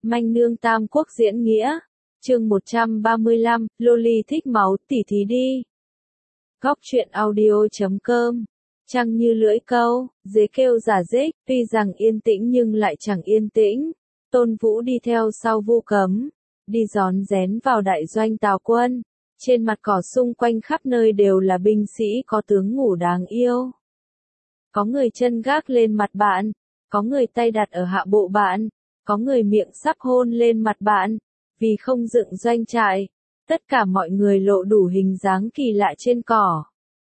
Manh nương Tam Quốc diễn nghĩa. Chương 135, Loli thích máu, tỉ thí đi. Góc truyện audio.com. Trăng như lưỡi câu, dế kêu giả dích, tuy rằng yên tĩnh nhưng lại chẳng yên tĩnh. Tôn Vũ đi theo sau Vu Cấm, đi rón rén vào đại doanh Tào quân. Trên mặt cỏ xung quanh khắp nơi đều là binh sĩ có tướng ngủ đáng yêu. Có người chân gác lên mặt bạn, có người tay đặt ở hạ bộ bạn, có người miệng sắp hôn lên mặt bạn. Vì không dựng doanh trại, tất cả mọi người lộ đủ hình dáng kỳ lạ trên cỏ.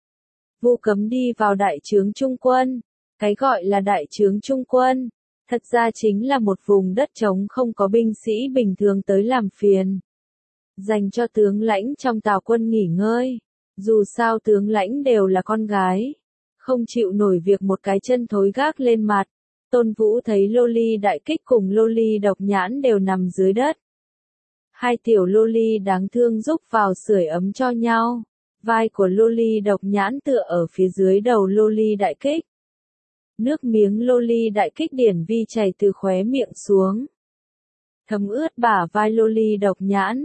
Vu Cấm đi vào đại trướng trung quân. Cái gọi là đại trướng trung quân, thật ra chính là một vùng đất trống không có binh sĩ bình thường tới làm phiền. Dành cho tướng lãnh trong Tào quân nghỉ ngơi. Dù sao tướng lãnh đều là con gái, không chịu nổi việc một cái chân thối gác lên mặt. Tôn Vũ thấy Loli đại kích cùng Loli độc nhãn đều nằm dưới đất. Hai tiểu Loli đáng thương rúc vào sưởi ấm cho nhau. Vai của Loli độc nhãn tựa ở phía dưới đầu Loli đại kích. Nước miếng Loli đại kích điển vi chảy từ khóe miệng xuống, thấm ướt bả vai Loli độc nhãn.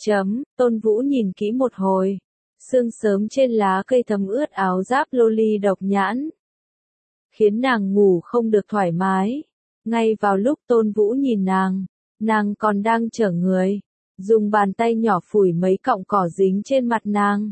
Tôn Vũ nhìn kỹ một hồi. Sương sớm trên lá cây thấm ướt áo giáp Loli độc nhãn, khiến nàng ngủ không được thoải mái. Ngay vào lúc Tôn Vũ nhìn nàng còn đang chở người, dùng bàn tay nhỏ phủi mấy cọng cỏ dính trên mặt nàng.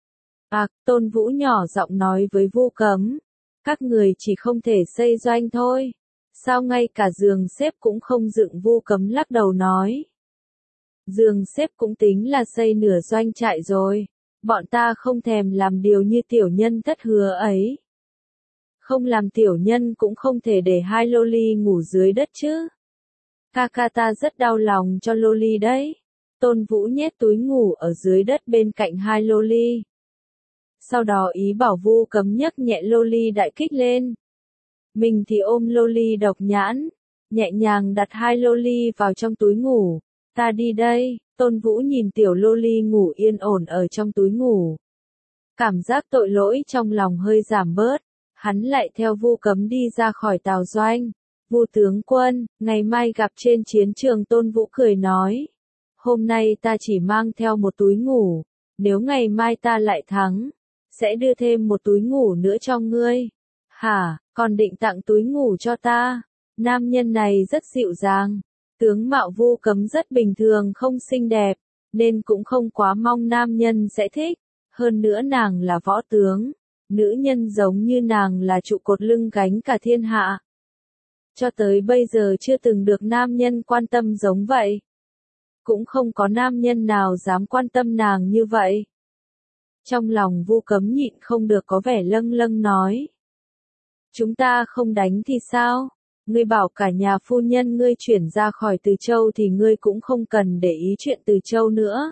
Tôn Vũ nhỏ giọng nói với Vu Cấm, các người chỉ không thể xây doanh thôi, sao ngay cả giường xếp cũng không dựng? Vu Cấm lắc đầu nói, giường xếp cũng tính là xây nửa doanh trại rồi, bọn ta không thèm làm điều như tiểu nhân thất hứa ấy. Không làm tiểu nhân cũng không thể để hai Loli ngủ dưới đất chứ. Kaka ta rất đau lòng cho Loli đấy. Tôn Vũ nhét túi ngủ ở dưới đất bên cạnh hai Loli. Sau đó ý bảo Vu Cấm nhấc nhẹ Loli đại kích lên. Mình thì ôm Loli độc nhãn, nhẹ nhàng đặt hai Loli vào trong túi ngủ. Ta đi đây. Tôn Vũ nhìn tiểu Loli ngủ yên ổn ở trong túi ngủ. Cảm giác tội lỗi trong lòng hơi giảm bớt. Hắn lại theo Vu Cấm đi ra khỏi Tào doanh. Vu tướng quân, ngày mai gặp trên chiến trường. Tôn Vũ cười nói, hôm nay ta chỉ mang theo một túi ngủ, nếu ngày mai ta lại thắng, sẽ đưa thêm một túi ngủ nữa cho ngươi. Hả, còn định tặng túi ngủ cho ta? Nam nhân này rất dịu dàng. Tướng mạo Vu Cấm rất bình thường, không xinh đẹp, nên cũng không quá mong nam nhân sẽ thích. Hơn nữa nàng là võ tướng, nữ nhân giống như nàng là trụ cột lưng gánh cả thiên hạ. Cho tới bây giờ chưa từng được nam nhân quan tâm giống vậy. Cũng không có nam nhân nào dám quan tâm nàng như vậy. Trong lòng Vu Cấm nhịn không được có vẻ lâng lâng nói, chúng ta không đánh thì sao? Ngươi bảo cả nhà phu nhân ngươi chuyển ra khỏi Từ Châu thì ngươi cũng không cần để ý chuyện Từ Châu nữa.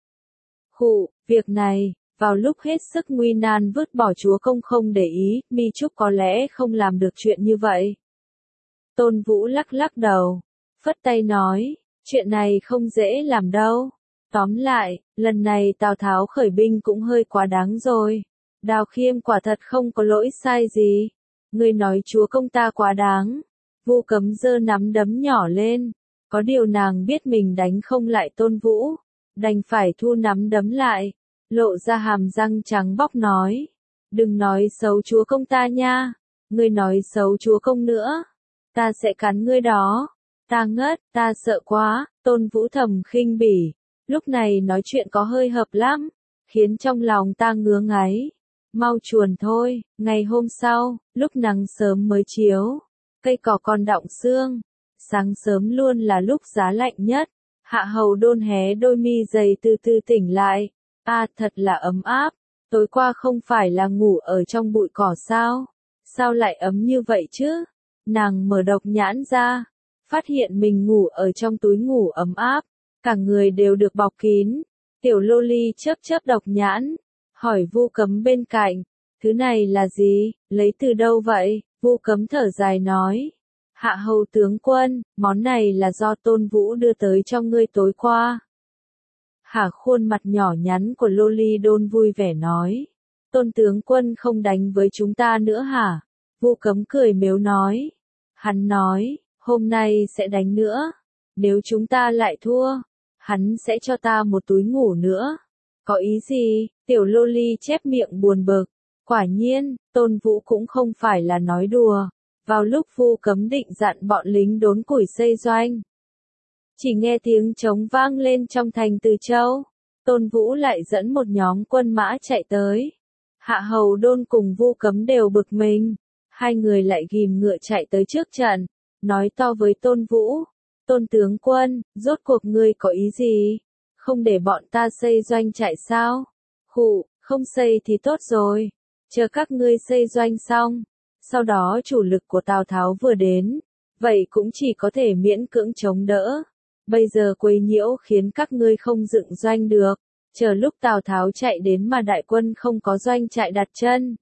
Việc này, vào lúc hết sức nguy nan vứt bỏ chúa công không để ý, Mi Trúc có lẽ không làm được chuyện như vậy. Tôn Vũ lắc lắc đầu, phất tay nói, chuyện này không dễ làm đâu. Tóm lại, lần này Tào Tháo khởi binh cũng hơi quá đáng rồi. Đào Khiêm quả thật không có lỗi sai gì. Ngươi nói chúa công ta quá đáng. Vu Cấm giơ nắm đấm nhỏ lên. Có điều nàng biết mình đánh không lại Tôn Vũ, đành phải thu nắm đấm lại, lộ ra hàm răng trắng bóc nói, đừng nói xấu chúa công ta nha. Ngươi nói xấu chúa công nữa, ta sẽ cắn ngươi đó. Ta ngất, ta sợ quá. Tôn Vũ thầm khinh bỉ. Lúc này nói chuyện có hơi hợp lắm, khiến trong lòng ta ngứa ngáy. Mau chuồn thôi. Ngày hôm sau, lúc nắng sớm mới chiếu, cây cỏ còn đọng sương. Sáng sớm luôn là lúc giá lạnh nhất. Hạ hầu đôn hé đôi mi dày từ từ tỉnh lại. Thật là ấm áp. Tối qua không phải là ngủ ở trong bụi cỏ sao? Sao lại ấm như vậy chứ? Nàng mở độc nhãn ra, phát hiện mình ngủ ở trong túi ngủ ấm áp. Cả người đều được bọc kín. Tiểu Loli chớp chớp độc nhãn, hỏi Vu Cấm bên cạnh, thứ này là gì, lấy từ đâu vậy? Vu Cấm thở dài nói, hạ hầu tướng quân, món này là do Tôn Vũ đưa tới cho ngươi tối qua. Khuôn mặt nhỏ nhắn của Loli đôn vui vẻ nói, Tôn tướng quân không đánh với chúng ta nữa hả? Vu Cấm cười mếu nói, hắn nói, hôm nay sẽ đánh nữa. nếu chúng ta lại thua, hắn sẽ cho ta một túi ngủ nữa. Có ý gì? Tiểu loli chép miệng buồn bực. Quả nhiên, Tôn Vũ cũng không phải là nói đùa. Vào lúc Vu Cấm định dặn bọn lính đốn củi xây doanh, chỉ nghe tiếng trống vang lên trong thành Từ Châu. Tôn Vũ lại dẫn một nhóm quân mã chạy tới. Hạ Hầu Đôn cùng Vu Cấm đều bực mình. Hai người lại ghìm ngựa chạy tới trước trận, nói to với Tôn Vũ. Tôn tướng quân, rốt cuộc ngươi có ý gì? Không để bọn ta xây doanh trại sao? Khụ, không xây thì tốt rồi. Chờ các ngươi xây doanh xong. Sau đó chủ lực của Tào Tháo vừa đến. Vậy cũng chỉ có thể miễn cưỡng chống đỡ. Bây giờ quấy nhiễu khiến các ngươi không dựng doanh được. Chờ lúc Tào Tháo chạy đến mà đại quân không có doanh trại đặt chân.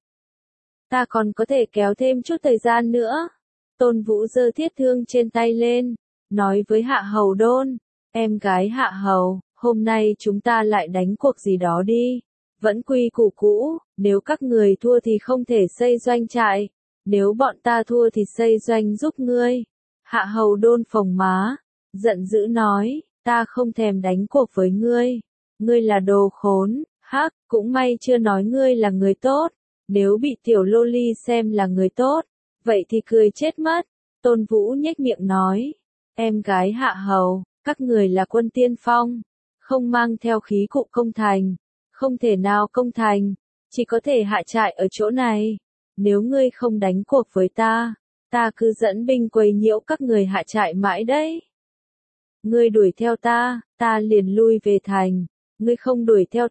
Ta còn có thể kéo thêm chút thời gian nữa. Tôn Vũ giơ thiết thương trên tay lên, nói với Hạ Hầu Đôn, em gái Hạ Hầu, hôm nay chúng ta lại đánh cuộc gì đó đi. Vẫn quy củ cũ, nếu các người thua thì không thể xây doanh trại, nếu bọn ta thua thì xây doanh giúp ngươi. Hạ Hầu Đôn phồng má, giận dữ nói, ta không thèm đánh cuộc với ngươi. Ngươi là đồ khốn, hắc, cũng may chưa nói ngươi là người tốt. Nếu bị tiểu loli xem là người tốt, vậy thì cười chết mất. Tôn Vũ nhếch miệng nói, em gái Hạ Hầu, các người là quân tiên phong, không mang theo khí cụ công thành, không thể nào công thành, chỉ có thể hạ trại ở chỗ này. Nếu ngươi không đánh cuộc với ta cứ dẫn binh quấy nhiễu các người hạ trại mãi đấy. Ngươi đuổi theo ta liền lui về thành, ngươi không đuổi theo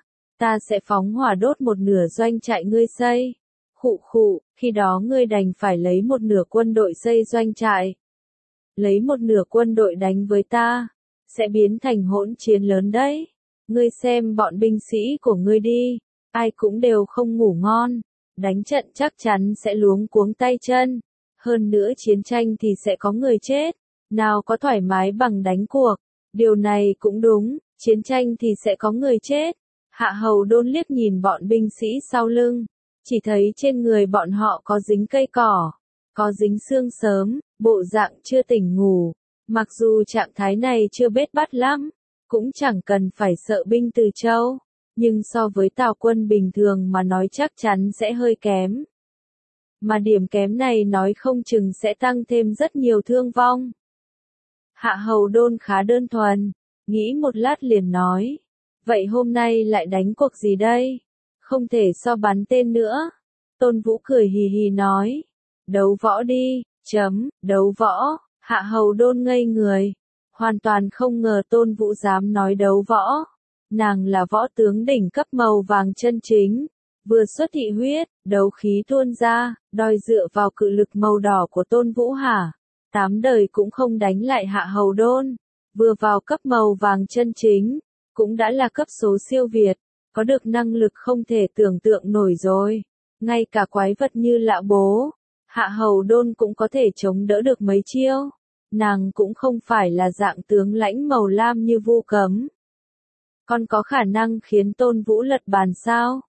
ta sẽ phóng hỏa đốt một nửa doanh trại ngươi xây. Khụ khụ, khi đó ngươi đành phải lấy một nửa quân đội xây doanh trại. Lấy một nửa quân đội đánh với ta, sẽ biến thành hỗn chiến lớn đấy. Ngươi xem bọn binh sĩ của ngươi đi, ai cũng đều không ngủ ngon, đánh trận chắc chắn sẽ luống cuống tay chân. Hơn nữa chiến tranh thì sẽ có người chết, nào có thoải mái bằng đánh cuộc. Điều này cũng đúng, chiến tranh thì sẽ có người chết. Hạ Hầu Đôn liếc nhìn bọn binh sĩ sau lưng, chỉ thấy trên người bọn họ có dính cây cỏ, có dính xương sớm, bộ dạng chưa tỉnh ngủ. Mặc dù trạng thái này chưa bết bát lắm, cũng chẳng cần phải sợ binh Từ Châu, nhưng so với Tào quân bình thường mà nói chắc chắn sẽ hơi kém. Mà điểm kém này nói không chừng sẽ tăng thêm rất nhiều thương vong. Hạ Hầu Đôn khá đơn thuần, nghĩ một lát liền nói, vậy hôm nay lại đánh cuộc gì đây? Không thể so bắn tên nữa. Tôn Vũ cười hì hì nói, đấu võ đi, đấu võ. Hạ Hầu Đôn ngây người, hoàn toàn không ngờ Tôn Vũ dám nói đấu võ. Nàng là võ tướng đỉnh cấp màu vàng chân chính, vừa xuất thị huyết, đấu khí tuôn ra, đòi dựa vào cự lực màu đỏ của Tôn Vũ hả? 8 đời cũng không đánh lại Hạ Hầu Đôn, vừa vào cấp màu vàng chân chính, cũng đã là cấp số siêu việt, có được năng lực không thể tưởng tượng nổi rồi. Ngay cả quái vật như Lã Bố, Hạ Hầu Đôn cũng có thể chống đỡ được mấy chiêu. Nàng cũng không phải là dạng tướng lãnh màu lam như Vu Cấm. Còn có khả năng khiến Tôn Vũ lật bàn sao?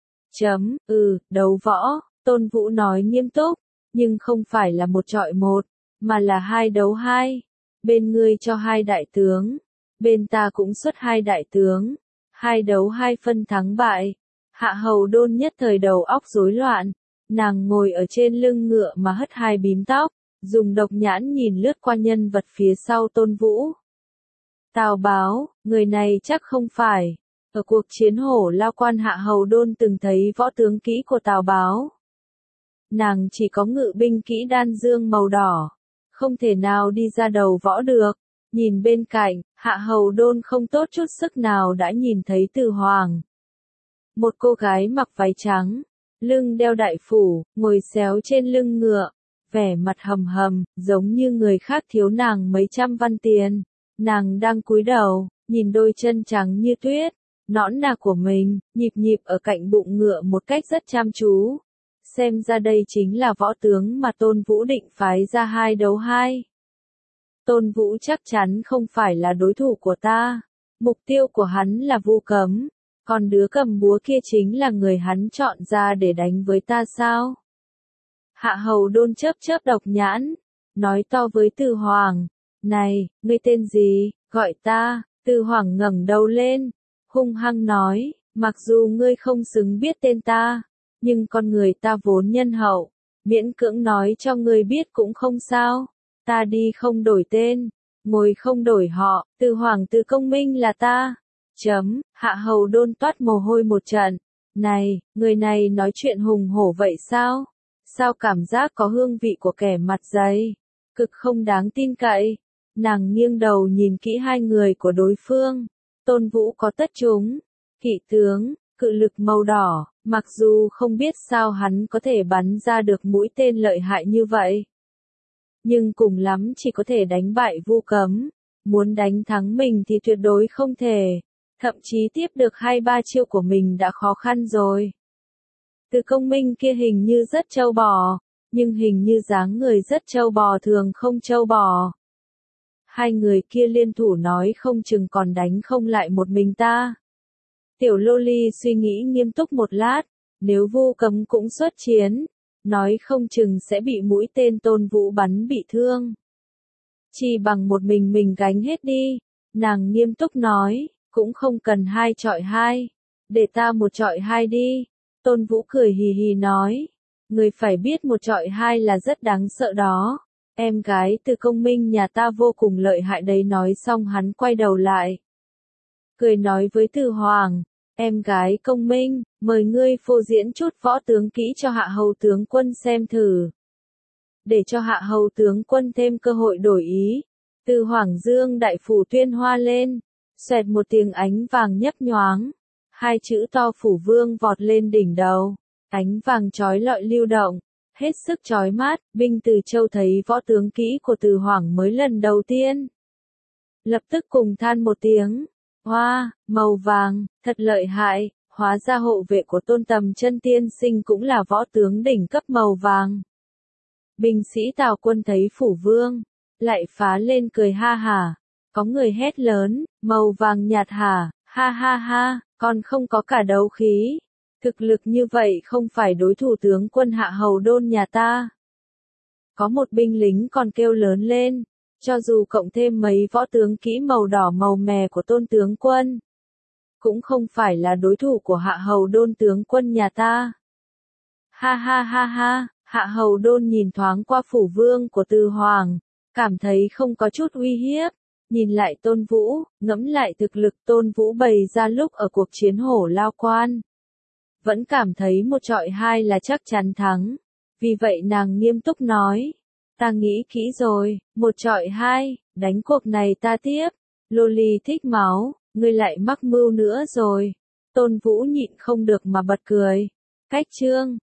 Đấu võ, Tôn Vũ nói nghiêm túc, nhưng không phải là một chọi một, mà là 2 đấu 2. Bên ngươi cho 2 đại tướng, bên ta cũng xuất 2 đại tướng, 2 đấu 2 phân thắng bại. Hạ Hầu Đôn nhất thời đầu óc rối loạn, nàng ngồi ở trên lưng ngựa mà hất 2 bím tóc, dùng độc nhãn nhìn lướt qua nhân vật phía sau Tôn Vũ. Tào Báo, người này chắc không phải. Ở cuộc chiến Hổ Lao Quan Hạ Hầu Đôn từng thấy võ tướng kỹ của Tào Báo. Nàng chỉ có ngự binh kỹ đan dương màu đỏ, không thể nào đi ra đầu võ được. Nhìn bên cạnh, Hạ Hầu Đôn không tốt chút sức nào đã nhìn thấy Từ Hoàng. Một cô gái mặc váy trắng, lưng đeo đại phủ, ngồi xéo trên lưng ngựa, vẻ mặt hầm hầm, giống như người khác thiếu nàng mấy trăm văn tiền. Nàng đang cúi đầu, nhìn đôi chân trắng như tuyết, nõn nà của mình, nhịp nhịp ở cạnh bụng ngựa một cách rất chăm chú. Xem ra đây chính là võ tướng mà Tôn Vũ định phái ra 2 đấu 2. Tôn Vũ chắc chắn không phải là đối thủ của ta. Mục tiêu của hắn là Vu Cấm, còn đứa cầm búa kia chính là người hắn chọn ra để đánh với ta sao? Hạ Hầu Đôn chớp chớp độc nhãn, nói to với Từ Hoàng, Này, ngươi tên gì, gọi ta, Từ Hoảng ngẩng đầu lên, hung hăng nói, mặc dù ngươi không xứng biết tên ta, nhưng con người ta vốn nhân hậu, miễn cưỡng nói cho ngươi biết cũng không sao, ta đi không đổi tên, ngồi không đổi họ, Từ Hoảng Từ Công Minh là ta. Hạ Hầu Đôn toát mồ hôi một trận. Này, người này nói chuyện hùng hổ vậy sao? Sao cảm giác có hương vị của kẻ mặt dày? Cực không đáng tin cậy. Nàng nghiêng đầu nhìn kỹ hai người của đối phương. Tôn Vũ có tất chúng. Kỵ tướng, cự lực màu đỏ, mặc dù không biết sao hắn có thể bắn ra được mũi tên lợi hại như vậy. Nhưng cùng lắm chỉ có thể đánh bại Vu Cấm. Muốn đánh thắng mình thì tuyệt đối không thể. Thậm chí tiếp được 2-3 chiêu của mình đã khó khăn rồi. Từ Công Minh kia hình như rất trâu bò, nhưng hình như dáng người rất trâu bò thường không trâu bò. Hai người kia liên thủ nói không chừng còn đánh không lại một mình ta. Tiểu Lô Ly suy nghĩ nghiêm túc một lát, nếu Vu Cấm cũng xuất chiến, nói không chừng sẽ bị mũi tên Tôn Vũ bắn bị thương. Chỉ bằng một mình gánh hết đi, nàng nghiêm túc nói. Cũng không cần 2 chọi 2, để ta 1 chọi 2 đi. Tôn Vũ cười hì hì nói, người phải biết 1 chọi 2 là rất đáng sợ đó. Em gái Từ Công Minh nhà ta vô cùng lợi hại đấy. Nói xong hắn quay đầu lại, cười nói với Từ Hoàng, em gái Công Minh, mời ngươi phô diễn chút võ tướng kỹ cho Hạ Hầu tướng quân xem thử. Để cho Hạ Hầu tướng quân thêm cơ hội đổi ý. Từ Hoàng dương đại phủ tuyên hoa lên. Xoẹt một tiếng ánh vàng nhấp nhoáng, 2 chữ to Phủ Vương vọt lên đỉnh đầu, ánh vàng chói lọi lưu động, hết sức chói mắt. Binh Từ Châu thấy võ tướng kỹ của Từ Hoàng mới lần đầu tiên, lập tức cùng than một tiếng, hoa, màu vàng, thật lợi hại, hóa ra hộ vệ của Tôn Tầm Chân tiên sinh cũng là võ tướng đỉnh cấp màu vàng. Binh sĩ Tào quân thấy Phủ Vương, lại phá lên cười ha hả. Có người hét lớn, màu vàng nhạt hả, ha ha ha, còn không có cả đấu khí. Thực lực như vậy không phải đối thủ tướng quân Hạ Hầu Đôn nhà ta. Có một binh lính còn kêu lớn lên, cho dù cộng thêm mấy võ tướng kỹ màu đỏ màu mè của Tôn tướng quân, cũng không phải là đối thủ của Hạ Hầu Đôn tướng quân nhà ta. Ha ha ha ha, Hạ Hầu Đôn nhìn thoáng qua Phủ Vương của Từ Hoàng, cảm thấy không có chút uy hiếp. Nhìn lại Tôn Vũ, ngẫm lại thực lực Tôn Vũ bày ra lúc ở cuộc chiến Hổ Lao Quan. Vẫn cảm thấy 1 chọi 2 là chắc chắn thắng. Vì vậy nàng nghiêm túc nói, ta nghĩ kỹ rồi, 1 chọi 2, đánh cuộc này ta tiếp. Lô Ly thích máu, ngươi lại mắc mưu nữa rồi. Tôn Vũ nhịn không được mà bật cười. Cách chương